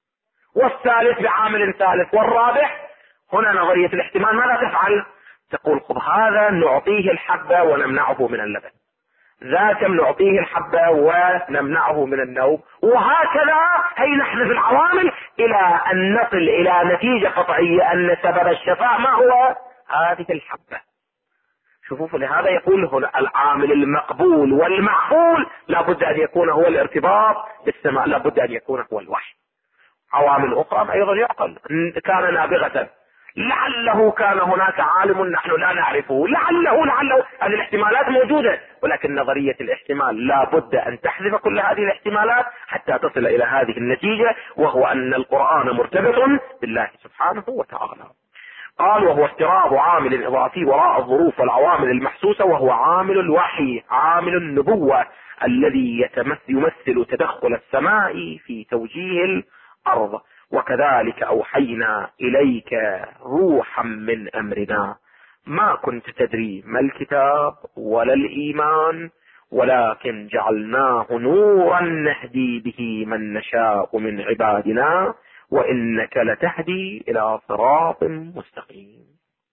والثالث بعامل ثالث. والرابع هنا نظرية الاحتمال ماذا تفعل؟ تقول خب هذا نعطيه الحبة ونمنعه من اللبن، ذاك نعطيه الحبة ونمنعه من النوم، وهكذا هي نحذف العوامل إلى أن نصل إلى نتيجة قطعية أن سبب الشفاء ما هو؟ هذه الحبة. شوفوا لهذا يقول هنا العامل المقبول والمعقول لابد أن يكون هو الارتباط بالسماء، لابد أن يكون هو الوحي. عوامل أخرى أيضا يعقل، كان نابغة، لعله كان هناك عالم نحن لا نعرفه، لعله هذه الاحتمالات موجودة، ولكن نظرية الاحتمال لابد أن تحذف كل هذه الاحتمالات حتى تصل إلى هذه النتيجة، وهو أن القرآن مرتبط بالله سبحانه وتعالى. قال وهو افتراض عامل إضافي وراء الظروف والعوامل المحسوسة، وهو عامل الوحي، عامل النبوة الذي يمثل تدخل السماء في توجيه الأرض. وكذلك أوحينا إليك روحا من أمرنا ما كنت تدري ما الكتاب ولا الإيمان ولكن جعلناه نورا نهدي به من نشاء من عبادنا وإنك لتهدي إلى صراط مستقيم.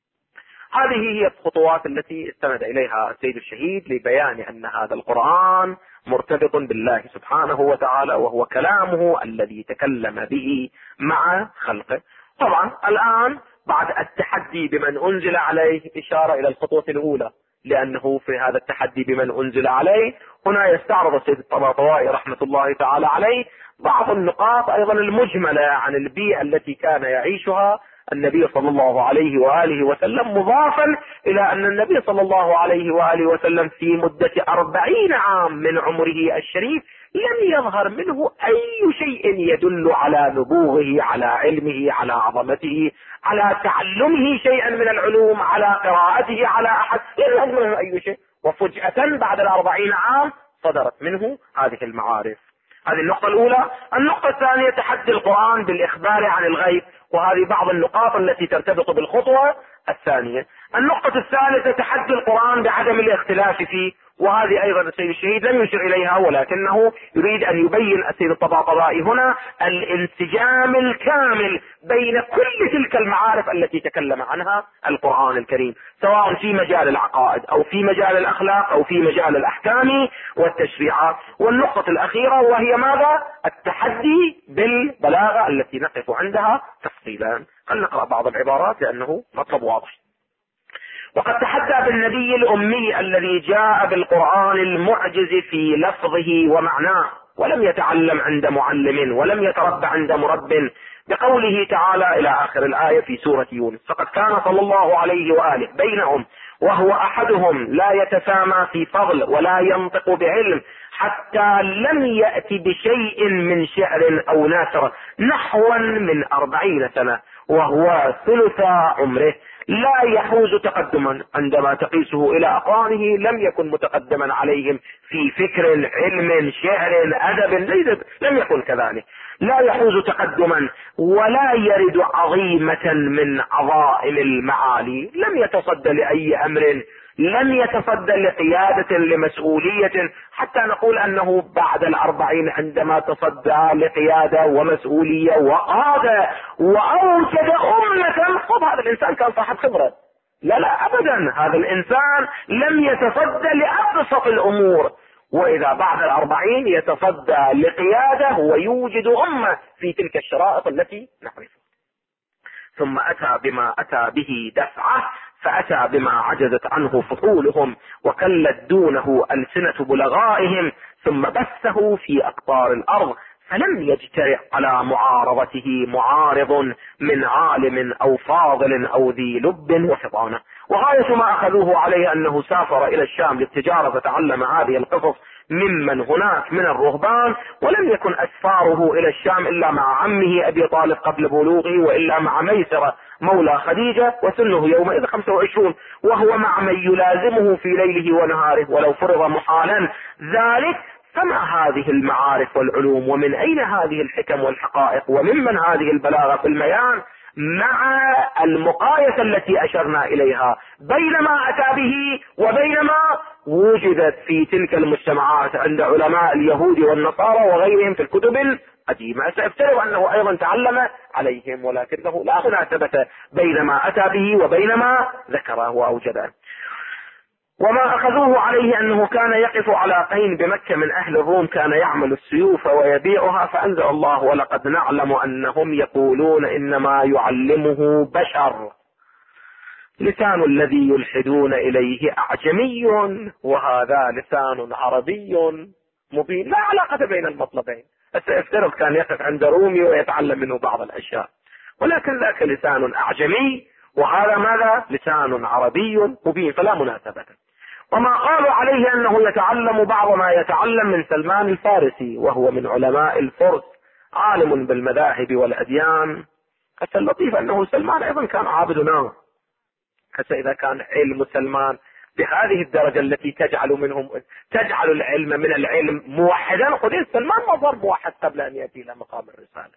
هذه هي الخطوات التي استند إليها السيد الشهيد لبيان أن هذا القرآن مرتبط بالله سبحانه وتعالى، وهو كلامه الذي تكلم به مع خلقه. طبعا الآن بعد التحدي بمن أنزل عليه إشارة إلى الخطوة الأولى، لأنه في هذا التحدي بمن أنزل عليه هنا يستعرض السيد الطباطبائي رحمة الله تعالى عليه بعض النقاط أيضا المجملة عن البيئة التي كان يعيشها النبي صلى الله عليه وآله وسلم، مضافا إلى أن النبي صلى الله عليه وآله وسلم في مدة 40 عام من عمره الشريف لم يظهر منه أي شيء يدل على نبوغه، على علمه، على عظمته، على تعلمه شيئا من العلوم، على قراءته، على أحد، لم يظهر منه أي شيء، وفجأة بعد 40 عام صدرت منه هذه المعارف. هذه النقطة الأولى. النقطة الثانية تحدي القرآن بالإخبار عن الغيب، وهذه بعض النقاط التي ترتبط بالخطوة الثانية. النقطة الثالثة تحدي القرآن بعدم الاختلاف فيه، وهذه ايضا السيد الشهيد لم يشر اليها، ولكنه يريد ان يبين السيد الطباطبائي هنا الانسجام الكامل بين كل تلك المعارف التي تكلم عنها القرآن الكريم، سواء في مجال العقائد او في مجال الاخلاق او في مجال الاحكام والتشريعات. والنقطة الاخيرة وهي ماذا؟ التحدي بالبلاغة التي نقف عندها تفصيلا. خلينا نقرأ بعض العبارات لانه مطلب واضح. وقد تحدى بالنبي الأمي الذي جاء بالقرآن المعجز في لفظه ومعناه، ولم يتعلم عند معلم ولم يتربى عند مرب، بقوله تعالى إلى آخر الآية في سورة يونس: فقد كان صلى الله عليه وآله بينهم وهو أحدهم لا يتسامى في فضل ولا ينطق بعلم، حتى لم يأتي بشيء من شعر أو نثر نحوا من 40 سنة وهو ثلث عمره، لا يحوز تقدما. عندما تقيسه الى اقرانه لم يكن متقدما عليهم في فكر، علم، شعر، ادب، لم يكن كذلك. لا يحوز تقدما ولا يرد عظيمة من عظائم المعالي، لم يتصدى لاي امر، لم يتصدى لقيادة لمسؤولية، حتى نقول انه بعد 40 عندما تصدى لقيادة ومسؤولية وقادة واوجد امة، طب هذا الانسان كان صاحب خبرة. لا ابدا، هذا الانسان لم يتصدى لابسط الامور، واذا بعد 40 يتصدى لقيادة ويوجد امة في تلك الشرائط التي نعرفها. ثم اتى بما اتى به دفعه، فأتى بما عجزت عنه فحولهم وكلت دونه ألسنة بلغائهم، ثم بثه في أقطار الأرض، فلم يجترئ على معارضته معارض من عالم أو فاضل أو ذي لب وفطانة. وغاية ما أخذوه عليه أنه سافر إلى الشام للتجارة فتعلم هذه القصص ممن هناك من الرهبان، ولم يكن أسفاره إلى الشام إلا مع عمه أبي طالب قبل بلوغه، وإلا مع ميسرة مولى خديجة، وسنه يومئذ 25، وهو مع من يلازمه في ليله ونهاره ولو فرض محالا ذلك. فما هذه المعارف والعلوم، ومن أين هذه الحكم والحقائق، وممن هذه البلاغة في البيان، مع المقايسة التي أشرنا إليها بين ما أتى به وبين ما وجدت في تلك المجتمعات عند علماء اليهود والنصارى وغيرهم في الكتب القديمة. سأفترض أنه أيضا تعلم عليهم، ولكنه لا مناسبة بين ما أتى به وبين ما ذكره وأوجده. وما أخذوه عليه أنه كان يقف على قين بمكة من أهل الروم، كان يعمل السيوف ويبيعها، فأنزل الله: ولقد نعلم أنهم يقولون إنما يعلمه بشر، لسان الذي يلحدون إليه أعجمي وهذا لسان عربي مبين. لا علاقة بين المطلبين. افترض كان يقف عند رومي ويتعلم منه بعض الأشياء، ولكن ذاك لسان أعجمي وهذا ماذا؟ لسان عربي مبين، فلا مناسبة. وما قالوا عليه أنه يتعلم بعض ما يتعلم من سلمان الفارسي، وهو من علماء الفرس، عالم بالمذاهب والأديان. حتى اللطيف أنه سلمان أيضا كان عابد نار. حتى إذا كان علم سلمان بهذه الدرجة التي تجعل العلم من العلم موحدا، خذين سلمان ما صار موحد قبل أن يأتي إلى مقام الرسالة.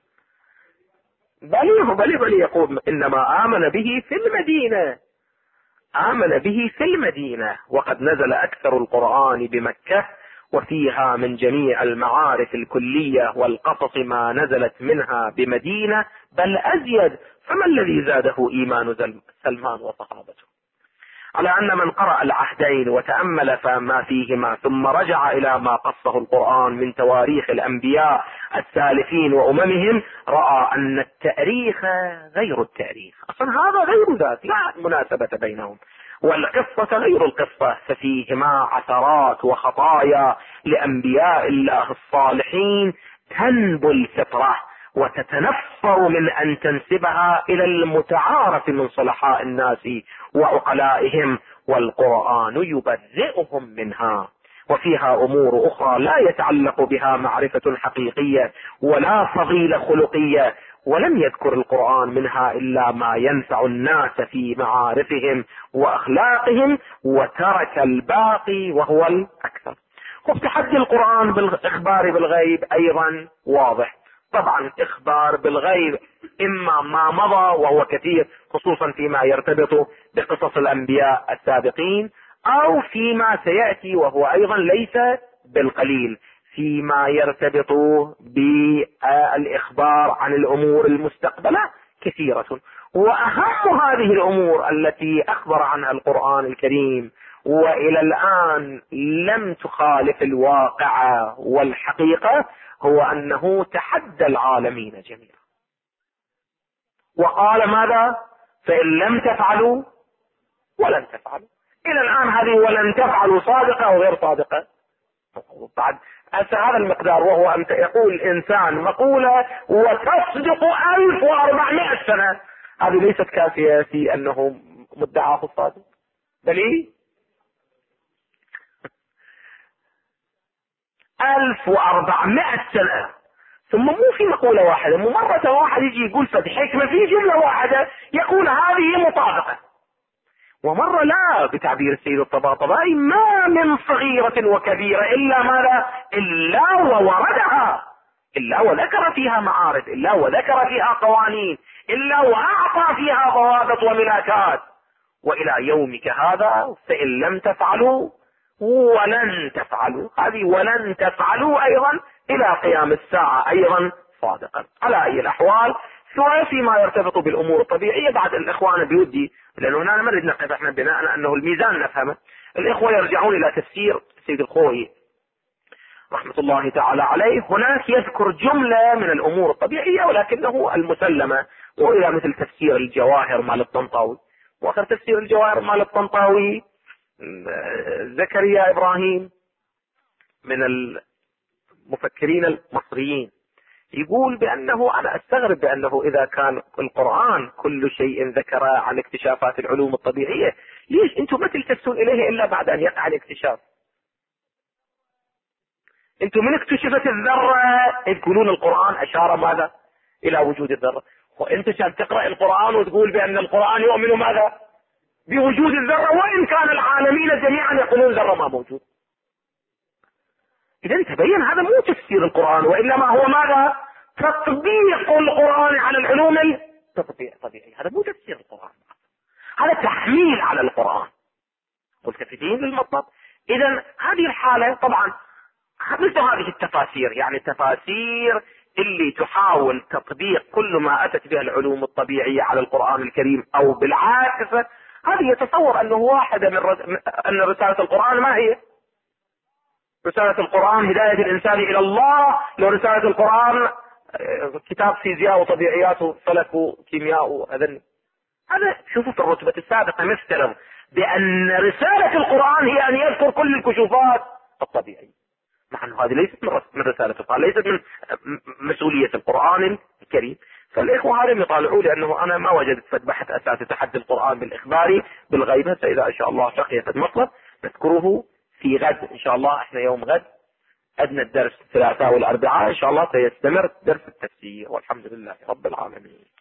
بل يقول إنما آمن به في المدينة، آمن به في المدينة، وقد نزل أكثر القرآن بمكة، وفيها من جميع المعارف الكلية والقصص ما نزلت منها بمدينة، بل أزيد. فما الذي زاده إيمان سلمان وصحابته؟ على أن من قرأ العهدين وتأمل فما فيهما ثم رجع إلى ما قصه القرآن من تواريخ الأنبياء السالفين وأممهم، رأى أن التاريخ غير التاريخ، أصلا هذا غير ذات، لا مناسبة بينهم، والقصة غير القصة، ففيهما عثرات وخطايا لأنبياء الله الصالحين تنبو الفطرة وتتنفر من أن تنسبها إلى المتعارف من صلحاء الناس وعقلائهم، والقرآن يبرئهم منها. وفيها أمور أخرى لا يتعلق بها معرفة حقيقية ولا فضيلة خلقية، ولم يذكر القرآن منها إلا ما ينفع الناس في معارفهم وأخلاقهم، وترك الباقي وهو الأكثر. وتحدي القرآن بالإخبار بالغيب أيضا واضح، طبعا إخبار بالغيب إما ما مضى وهو كثير خصوصا فيما يرتبط بقصص الأنبياء السابقين، أو فيما سيأتي وهو أيضا ليس بالقليل فيما يرتبط بالإخبار عن الأمور المستقبلة كثيرة. وأهم هذه الأمور التي أخبر عنها القرآن الكريم وإلى الآن لم تخالف الواقع والحقيقة هو أنه تحدى العالمين جميعا وقال ماذا؟ فإن لم تفعلوا ولن تفعلوا. إلى الآن هذه ولن تفعلوا صادقة أو غير صادقة؟ بعد هذا المقدار، وهو أن يقول الإنسان مقولة وتصدق 1400 سنة، هذه ليست كافية في أنه مدعاه الصادق، بل 1400 سنة. ثم مو في مقولة واحدة، مو مرة واحد يجي يقول فد حكمة في جملة واحدة يقول هذه مطابقة، ومرة لا، بتعبير السيد الطباطبائي ما من صغيرة وكبيرة إلا ماذا؟ إلا ووردها، إلا وذكر فيها معارف، إلا وذكر فيها قوانين، إلا وأعطى فيها ضوابط وملاكات. وإلى يومك هذا فإن لم تفعلوا ولن تفعلوا، هذه ولن تفعلوا أيضا إلى قيام الساعة أيضا صادقا. على أي الأحوال سواء فيما يرتبط بالأمور الطبيعية، بعد الإخوان بيودي، لأنه هنا نريد نقف احنا بناء على أنه الميزان نفهمه، الإخوة يرجعون إلى تفسير السيد الخوئي رحمة الله تعالى عليه. هناك يذكر جملة من الأمور الطبيعية ولكنه المسلمة، وإلى مثل تفسير الجواهر مال الطنطاوي، وآخر تفسير الجواهر مال الطنطاوي زكريا إبراهيم من المفكرين المصريين يقول بأنه أنا أستغرب بأنه إذا كان القرآن كل شيء ذكر عن اكتشافات العلوم الطبيعية، ليش أنتم ما تلتفتون إليه إلا بعد أن يقع الاكتشاف؟ أنتم من اكتشفت الذرة تقولون القرآن أشار ماذا؟ إلى وجود الذرة، وأنت عشان تقرأ القرآن وتقول بأن القرآن يؤمن ماذا؟ بوجود الذرة، وإن كان العالمين جميعا يقولون الذرة ما موجود. إذا تبين هذا مو تفسير القرآن، وإنما هو ماذا؟ تطبيق القرآن على العلوم الطبيعية. هذا مو تفسير القرآن، هذا تحميل على القرآن. قلت في دين للمطلب. إذا هذه الحالة طبعا مثل هذه التفاسير، يعني التفاسير اللي تحاول تطبيق كل ما أتت به العلوم الطبيعية على القرآن الكريم أو بالعكس، هذه يتصور أنه واحدة أن رسالة القرآن ما هي؟ رسالة القرآن هداية الإنسان إلى الله، لو رسالة القرآن كتاب فيزياء وطبيعيات وفلك وكيمياء وأذن. هذا شوفوا في الرتبة السابقة مثلا بأن رسالة القرآن هي أن يذكر كل الكشوفات الطبيعية، مع أنه هذه ليست من رسالة القرآن، ليست من مسؤولية القرآن الكريم. فالإخوة هذا يطالعوا، لأنه أنا ما وجدت بحث أساسي تحدي القرآن بالإخبار بالغيبة، فإذا إن شاء الله بقيت المطلب نذكره في غد إن شاء الله. إحنا يوم غد أدنى الدرس الثلاثاء والأربعاء إن شاء الله سيستمر درس التفسير، والحمد لله رب العالمين.